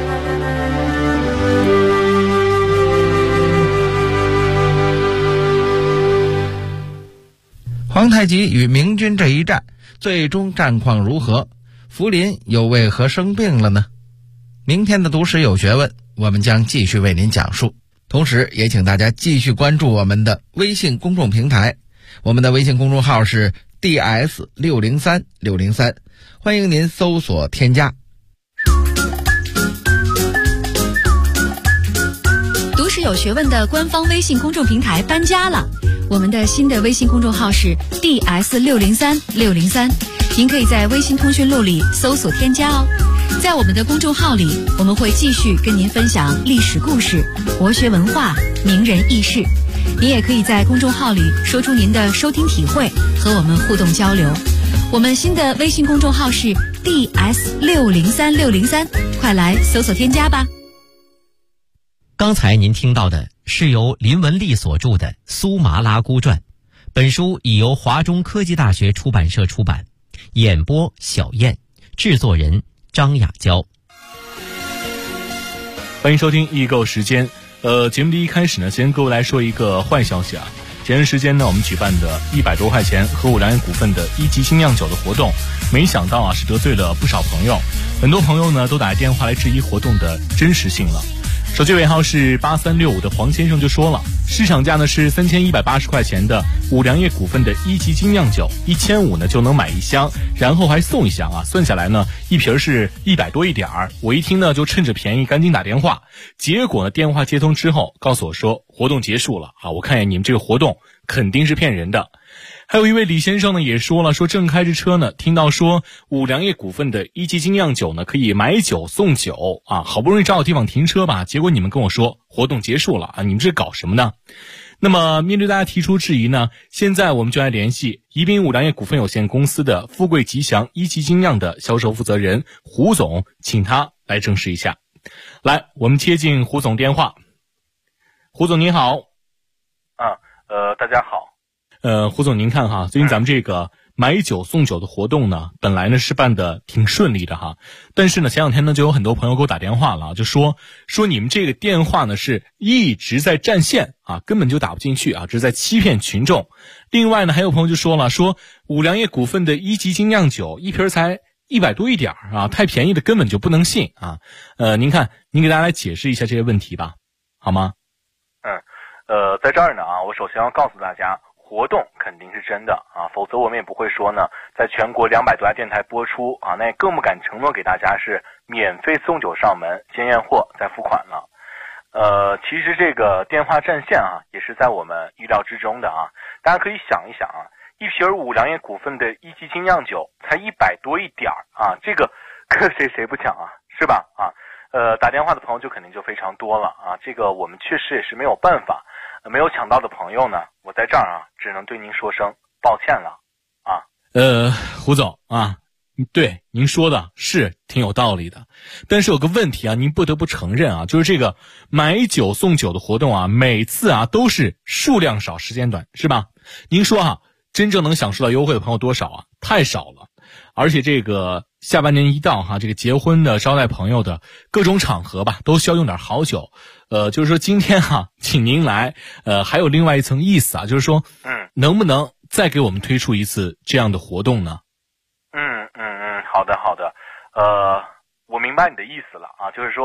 皇太极与明军这一战，最终战况如何？福临又为何生病了呢？明天的读史有学问，我们将继续为您讲述。同时也请大家继续关注我们的微信公众平台，我们的微信公众号是 DS603603，欢迎您搜索添加。 读史有学问的官方微信公众平台搬家了，我们的新的微信公众号是 DS603603，您可以在微信通讯录里搜索添加哦。在我们的公众号里，我们会继续跟您分享历史故事、国学文化、名人轶事。您也可以在公众号里说出您的收听体会，和我们互动交流。我们新的微信公众号是 DS603603，快来搜索添加吧。 刚才您听到的是由林文丽所著的《苏麻拉姑传》，本书已由华中科技大学出版社出版，演播小燕，制作人张雅娇。 欢迎收听易购时间。节目的一开始呢，先跟各位来说一个坏消息啊。前段时间呢，我们举办的100多块钱和五粮液股份的1级精酿酒的活动，没想到啊是得罪了不少朋友，很多朋友呢都打来电话来质疑活动的真实性了。手机尾号是8365的黄先生就说了，市场价呢是3180块钱的五粮液股份的1级精酿酒，1500呢就能买1箱，然后还送1箱啊，算下来呢一瓶是100多一点儿。我一听呢就趁着便宜赶紧打电话，结果呢电话接通之后告诉我说活动结束了啊，我看见你们这个活动肯定是骗人的。还有一位李先生呢也说了，说正开着车呢，听到说五粮液股份的1级精酿酒呢可以买酒送酒啊，好不容易找到地方停车吧，结果你们跟我说活动结束了啊，你们这搞什么呢？那么面对大家提出质疑呢，现在我们就来联系宜宾五粮液股份有限公司的富贵吉祥1级精酿的销售负责人胡总，请他来证实一下。来，我们接进胡总电话。胡总您好。 大家好。 胡总您看哈，最近咱们这个买酒送酒的活动呢，本来呢是办的挺顺利的哈，但是呢前两天呢就有很多朋友给我打电话了，就说你们这个电话呢是一直在占线啊，根本就打不进去啊，这是在欺骗群众。另外呢还有朋友就说了，说五粮液股份的1级精酿酒一瓶才100多一点啊，太便宜的根本就不能信啊。您看您给大家来解释一下这些问题吧，好吗？ 在这儿呢啊，我首先要告诉大家，活动肯定是真的啊，否则我们也不会说呢，在全国200多家电台播出啊，那也更不敢承诺给大家是免费送酒上门，先验货再付款了。其实这个电话占线啊，也是在我们意料之中的啊。大家可以想一想啊，一瓶五粮液股份的1级精酿酒才100多一点啊，这个谁不抢啊，是吧？啊，打电话的朋友就肯定就非常多了啊，这个我们确实也是没有办法。没有抢到的朋友呢，我在这儿啊，只能对您说声抱歉了啊。 胡总啊，对您说的是挺有道理的，但是有个问题啊，您不得不承认啊，就是这个买酒送酒的活动啊，每次啊都是数量少时间短，是吧？您说啊，真正能享受到优惠的朋友多少啊？太少了。而且这个下半年一到哈，这个结婚的、招待朋友的各种场合吧，都需要用点好酒。就是说今天哈，请您来，还有另外一层意思啊，就是说，能不能再给我们推出一次这样的活动呢？ 好的，我明白你的意思了啊，就是说，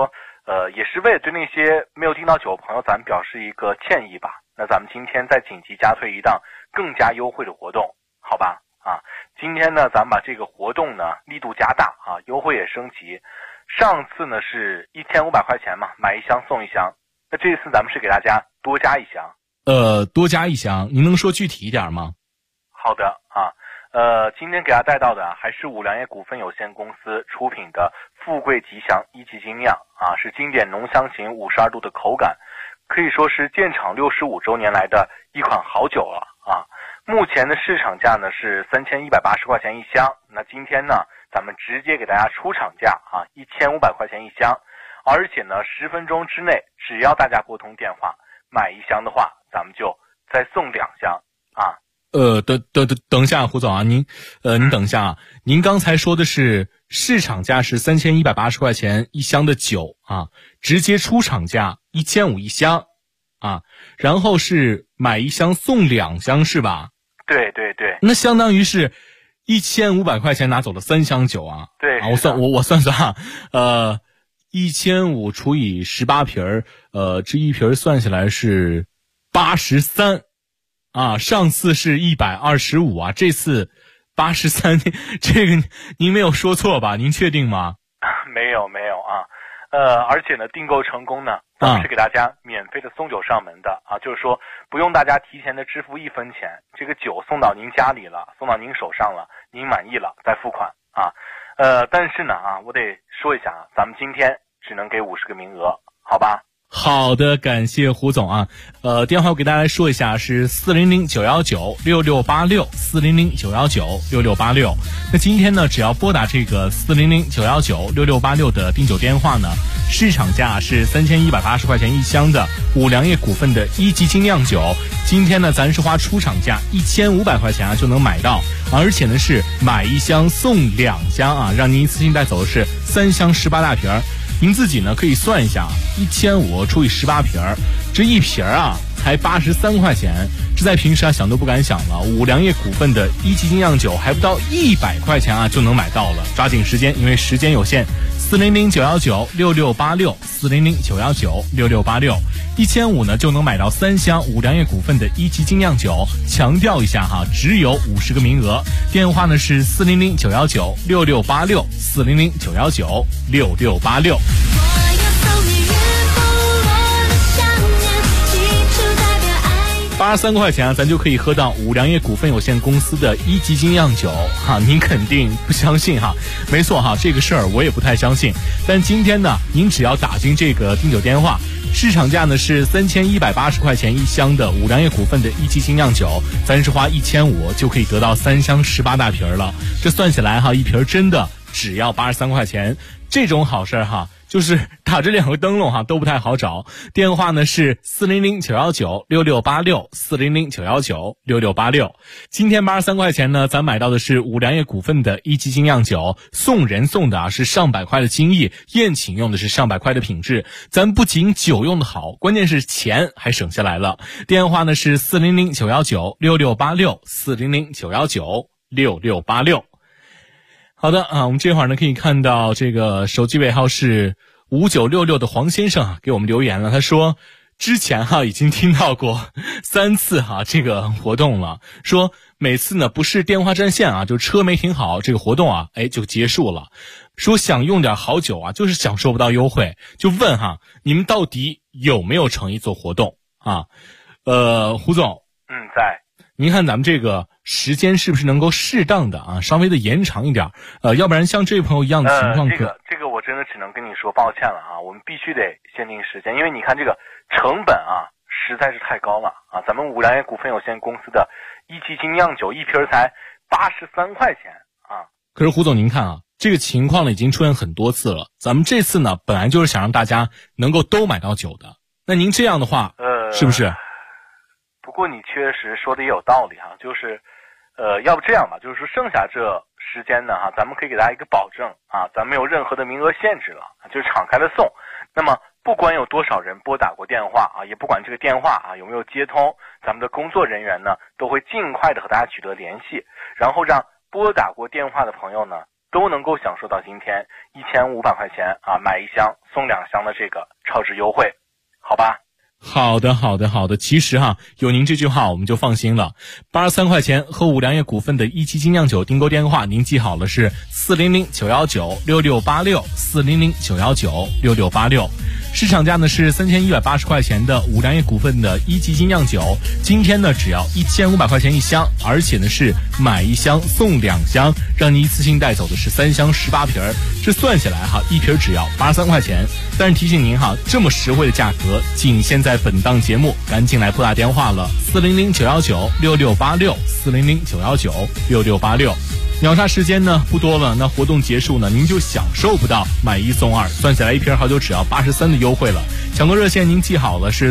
也是为了对那些没有订到酒的朋友咱们表示一个歉意吧。那咱们今天再紧急加推一档更加优惠的活动，好吧？啊，今天呢咱们把这个活动呢力度加大啊，优惠也升级。上次呢是1500块钱嘛，买一箱送一箱。那这次咱们是给大家多加一箱。 多加一箱，您能说具体一点吗？ 好的啊，今天给大家带到的还是五粮液股份有限公司出品的富贵吉祥一级精酿啊，是经典浓香型52度的口感，可以说是建厂65周年来的一款好酒了啊。目前的市场价呢是3180块钱一箱，那今天呢咱们直接给大家出厂价啊，1500块钱一箱，而且呢10分钟之内，只要大家拨通电话买一箱的话，咱们就再送2箱啊。 等一下，胡总啊，您等一下啊，您刚才说的是市场价是3180块钱一箱的酒啊，直接出厂价1500一箱啊，然后是买一箱送2箱是吧？ 对对对， 那相当于是1500块钱拿走了3箱酒啊。 对啊，我算啊，1500除以18瓶这一瓶算下来是83。啊，上次是125啊，这次83，这个您没有说错吧？您确定吗？ 没有啊，而且呢，订购成功呢，咱们是给大家免费的送酒上门的啊，就是说不用大家提前的支付1分钱，这个酒送到您家里了，送到您手上了，您满意了再付款啊。但是呢啊，我得说一下啊，咱们今天只能给50个名额，好吧？ 好的，感谢胡总啊。电话我给大家来说一下，是400-919-6686，400-919-6686。那今天呢，只要拨打这个400-919-6686的订酒电话呢，市场价是3180块钱一箱的五粮液股份的1级精酿酒。今天呢，咱是花出厂价1500块钱啊就能买到，而且呢是买一箱送2箱啊，让您一次性带走的是3箱18大瓶。您自己呢可以算一下，1500除以18瓶，这一瓶啊才83块钱，这在平时啊想都不敢想了。五粮液股份的1级精酿酒还不到100块钱啊就能买到了，抓紧时间，因为时间有限。400-919-6686，400-919-6686，1500呢就能买到3箱五粮液股份的1级精酿酒。强调一下哈，只有50个名额。电话呢是400-919-6686，400-919-6686。83块钱啊，咱就可以喝到五粮液股份有限公司的1级精酿酒哈，您肯定不相信哈？没错哈，这个事儿我也不太相信。但今天呢，您只要打进这个订酒电话，市场价呢是3180块钱一箱的五粮液股份的1级精酿酒，咱是花1500就可以得到3箱18大瓶了。这算起来哈，一瓶真的只要83块钱，这种好事哈。就是打这2个灯笼哈都不太好找，电话呢是400-919-6686，400-919-6686。今天83块钱呢，咱买到的是五粮液股份的1级精酿酒，送人送的啊是上百块的精益，宴请用的是上百块的品质。咱不仅酒用的好，关键是钱还省下来了。电话呢是400-919-6686，400-919-6686。好的啊，我们这会儿呢可以看到这个手机尾号是5966的黄先生啊给我们留言了，他说之前哈已经听到过3次哈这个活动了，说每次呢不是电话占线啊，就车没停好，这个活动啊就结束了。说想用点好酒啊，就是享受不到优惠，就问哈你们到底有没有诚意做活动啊？胡总， 在。 您看咱们这个时间是不是能够适当的啊，稍微的延长一点？要不然像这位朋友一样的情况， 这个我真的只能跟你说抱歉了啊，我们必须得限定时间，因为你看这个成本啊实在是太高了啊，咱们五粮液股份有限公司的1级精酿酒一瓶才83块钱啊。 可是胡总您看啊，这个情况呢已经出现很多次了，咱们这次呢本来就是想让大家能够都买到酒的，那您这样的话是不是？ 不过你确实说的也有道理哈，就是要不这样吧，就是说剩下这时间呢哈，咱们可以给大家一个保证啊，咱没有任何的名额限制了，就是敞开了送。那么不管有多少人拨打过电话啊，也不管这个电话啊有没有接通，咱们的工作人员呢都会尽快的和大家取得联系，然后让拨打过电话的朋友呢都能够享受到今天1500块钱啊买1箱送2箱的这个超值优惠，好吧？ 好的，其实有您这句话我们就放心了。83块钱喝五粮液股份的一期精酿酒订购电话您记好了，是400-919-6686，400-919-6686。市场价呢是3180块钱的五粮液股份的一级精酿酒，今天呢只要1500块钱1箱，而且呢是买1箱送2箱，让你一次性带走的是3箱18瓶，这算下来一瓶只要83块钱。但是提醒您这么实惠的价格仅限在本档节目，赶紧来拨打电话了，400-919-6686，400-919-6686。秒杀时间呢不多了，那活动结束呢您就享受不到买1送2，算下来一瓶好酒只要83的优惠了。抢购热线您记好了，是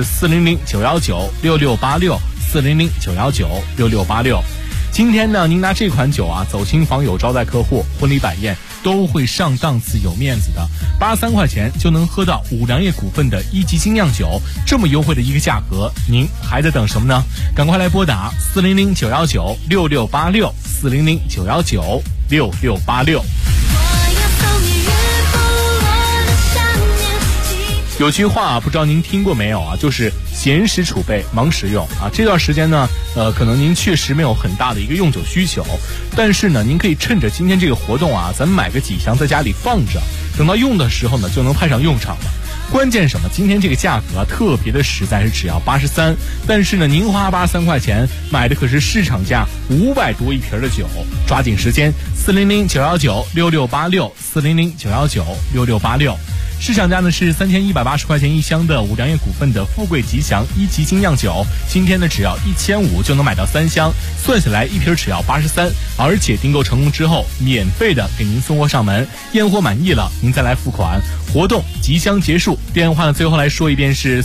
400-919-6686，400-919-6686。今天呢您拿这款酒走亲访友、招待客户、婚礼摆宴都会上档次有面子的。83块钱就能喝到五粮液股份的一级精酿酒，这么优惠的一个价格，您还在等什么呢？赶快来拨打400-919-6686，400-919-6686。有句话不知道您听过没有就是闲时储备，忙时用这段时间呢可能您确实没有很大的一个用酒需求，但是呢您可以趁着今天这个活动咱们买个几箱在家里放着，等到用的时候呢就能派上用场了。关键什么？今天这个价格特别的实在，是只要83，但是呢您花83块钱买的可是市场价500多一瓶的酒，抓紧时间，400-919-6686，400-919-6686。市场价呢是3180块钱1箱的五粮液股份的富贵吉祥一级精酿酒，今天呢只要1500就能买到3箱，算下来一瓶只要83，而且订购成功之后免费的给您送货上门，验货满意了您再来付款。活动即将结束，电话呢最后来说一遍是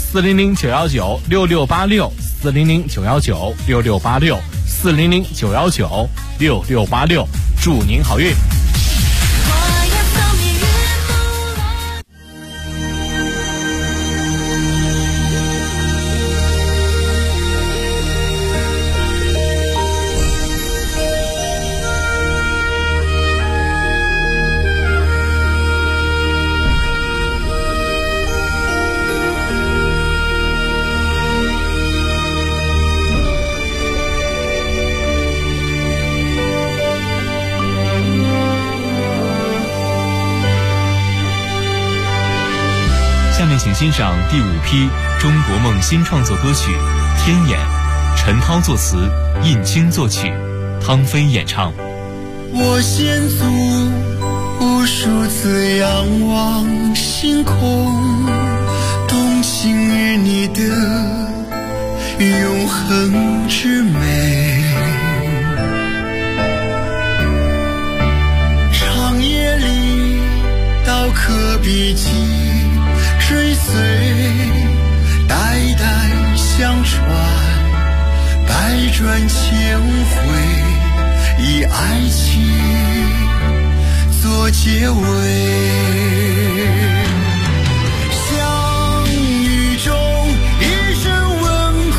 400-919-6686，400-919-6686，400-919-6686，祝您好运。 下面请欣赏第5批中国梦新创作歌曲《天眼》，陈涛作词，印青作曲，汤飞演唱。 我先祖无数次仰望星空，动情于你的永恒之美。长夜里刀刻笔记追随，代代相传，百转千回，以爱情做结尾。相遇中一声问候，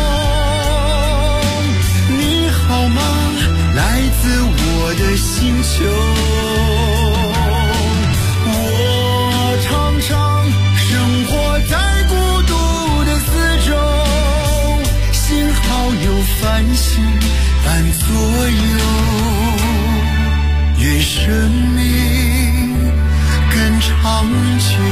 你好吗？来自我的星球。繁星伴左右，愿生命更长久。